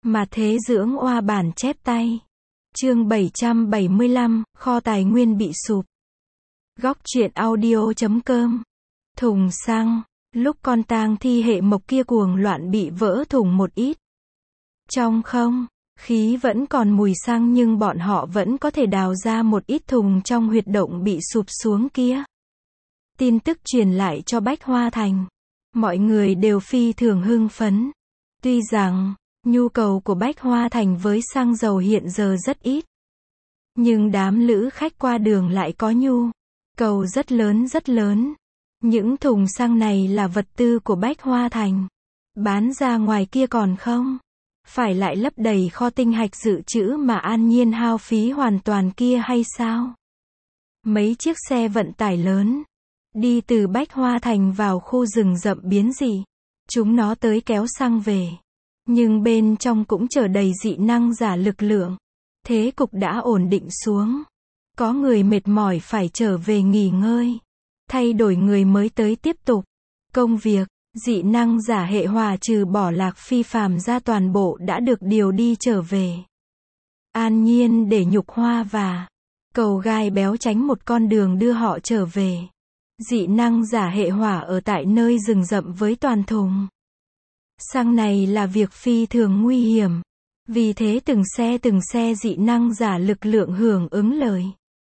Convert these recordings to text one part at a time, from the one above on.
Mà thế dưỡng oa bản chép tay. Chương 775, kho tài nguyên bị sụp. Góc truyện audio.com. Thùng xăng. Lúc con tang thi hệ mộc kia cuồng loạn bị vỡ thùng một ít. Trong không khí vẫn còn mùi xăng nhưng bọn họ vẫn có thể đào ra một ít thùng trong huyệt động bị sụp xuống kia. Tin tức truyền lại cho Bách Hoa Thành. Mọi người đều phi thường hưng phấn. Tuy rằng nhu cầu của Bách Hoa Thành với xăng dầu hiện giờ rất ít, nhưng đám lữ khách qua đường lại có nhu cầu rất lớn. Những thùng xăng này là vật tư của Bách Hoa Thành. Bán ra ngoài kia còn không phải lại lấp đầy kho tinh hạch dự trữ mà An Nhiên hao phí hoàn toàn kia hay sao? Mấy chiếc xe vận tải lớn đi từ Bách Hoa Thành vào khu rừng rậm biến dị. Chúng nó tới kéo xăng về. Nhưng bên trong cũng chở đầy dị năng giả lực lượng. Thế cục đã ổn định xuống. Có người mệt mỏi phải trở về nghỉ ngơi. Thay đổi người mới tới tiếp tục công việc. Dị năng giả hệ hỏa trừ bỏ Lạc Phi phàm ra toàn bộ đã được điều đi trở về. An Nhiên để Nhục Hoa và Cầu Gai Béo tránh một con đường đưa họ trở về. Dị năng giả hệ hỏa ở tại nơi rừng rậm với toàn thùng xăng này là việc phi thường nguy hiểm. Vì thế từng xe dị năng giả lực lượng hưởng ứng lời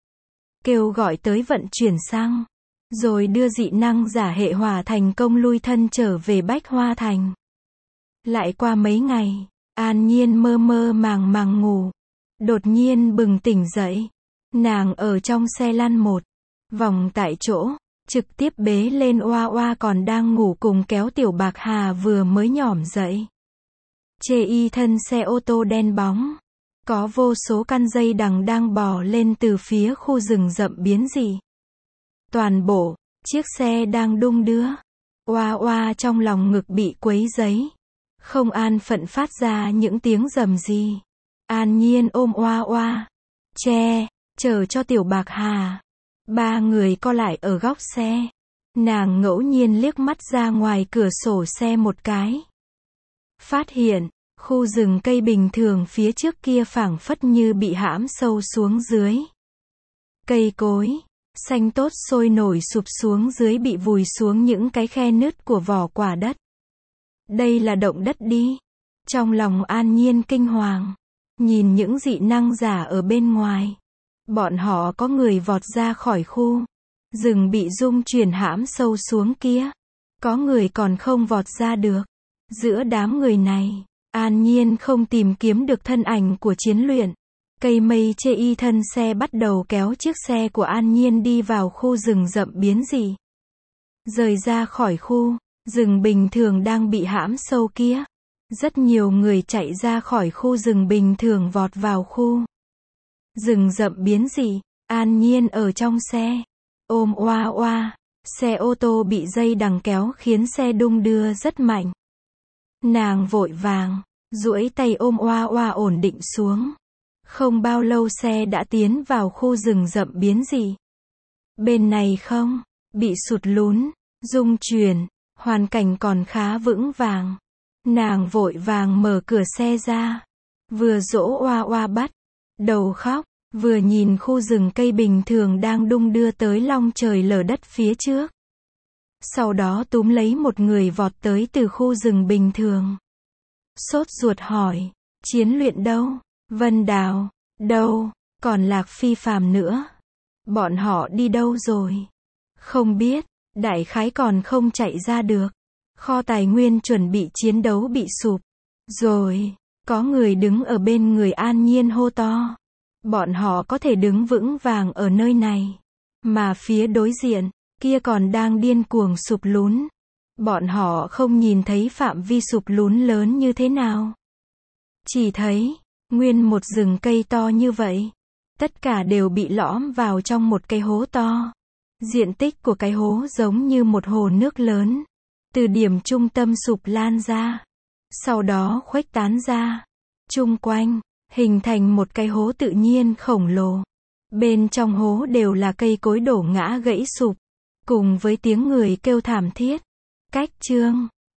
kêu gọi tới vận chuyển xăng, rồi đưa dị năng giả hệ hỏa thành công lui thân trở về Bách Hoa Thành. Lại qua mấy ngày, An Nhiên mơ màng ngủ. Đột nhiên bừng tỉnh dậy. Nàng ở trong xe lăn một vòng tại chỗ, trực tiếp bế lên oa còn đang ngủ cùng kéo Tiểu Bạc Hà vừa mới nhỏm dậy. Chê y thân xe ô tô đen bóng. Có vô số căn dây đằng đang bò lên từ phía khu rừng rậm biến dị. Toàn bộ chiếc xe đang đung đưa. Oa trong lòng ngực bị quấy giấy. Không an phận phát ra những tiếng rầm gì. An Nhiên ôm oa. Chờ cho Tiểu Bạc Hà. Ba người co lại ở góc xe. Nàng ngẫu nhiên liếc mắt ra ngoài cửa sổ xe một cái. Phát hiện, khu rừng cây bình thường phía trước kia phảng phất như bị hãm sâu xuống dưới. Cây cối xanh tốt sôi nổi sụp xuống dưới bị vùi xuống những cái khe nứt của vỏ quả đất. Đây là động đất đi. Trong lòng An Nhiên kinh hoàng. Nhìn những dị năng giả ở bên ngoài. Bọn họ có người vọt ra khỏi khu rừng bị rung chuyển hãm sâu xuống kia. Có người còn không vọt ra được. Giữa đám người này, An Nhiên không tìm kiếm được thân ảnh của Chiến Luyện. Cây mây chê y thân xe bắt đầu kéo chiếc xe của An Nhiên đi vào khu rừng rậm biến dị. Rời ra khỏi khu rừng bình thường đang bị hãm sâu kia. Rất nhiều người chạy ra khỏi khu rừng bình thường vọt vào khu rừng rậm biến dị. An Nhiên ở trong xe, ôm oa. Xe ô tô bị dây đằng kéo khiến xe đung đưa rất mạnh. Nàng vội vàng duỗi tay ôm oa ổn định xuống. Không bao lâu xe đã tiến vào khu rừng rậm biến dị. Bên này không bị sụt lún, rung chuyển, hoàn cảnh còn khá vững vàng. Nàng vội vàng mở cửa xe ra, vừa dỗ oa bắt đầu khóc, vừa nhìn khu rừng cây bình thường đang đung đưa tới long trời lở đất phía trước. Sau đó túm lấy một người vọt tới từ khu rừng bình thường. Sốt ruột hỏi, Chiến Luyện đâu? Vân Đào, đâu? Còn Lạc Phi phàm nữa? Bọn họ đi đâu rồi? Không biết, đại khái còn không chạy ra được. Kho tài nguyên chuẩn bị chiến đấu bị sụp. Rồi, có người đứng ở bên người An Nhiên hô to. Bọn họ có thể đứng vững vàng ở nơi này. Mà phía đối diện, kia còn đang điên cuồng sụp lún. Bọn họ không nhìn thấy phạm vi sụp lún lớn như thế nào. Chỉ thấy, nguyên một rừng cây to như vậy. Tất cả đều bị lõm vào trong một cái hố to. Diện tích của cái hố giống như một hồ nước lớn. Từ điểm trung tâm sụp lan ra. Sau đó khuếch tán ra. Chung quanh, hình thành một cái hố tự nhiên khổng lồ. Bên trong hố đều là cây cối đổ ngã gãy sụp. Cùng với tiếng người kêu thảm thiết. Cách chương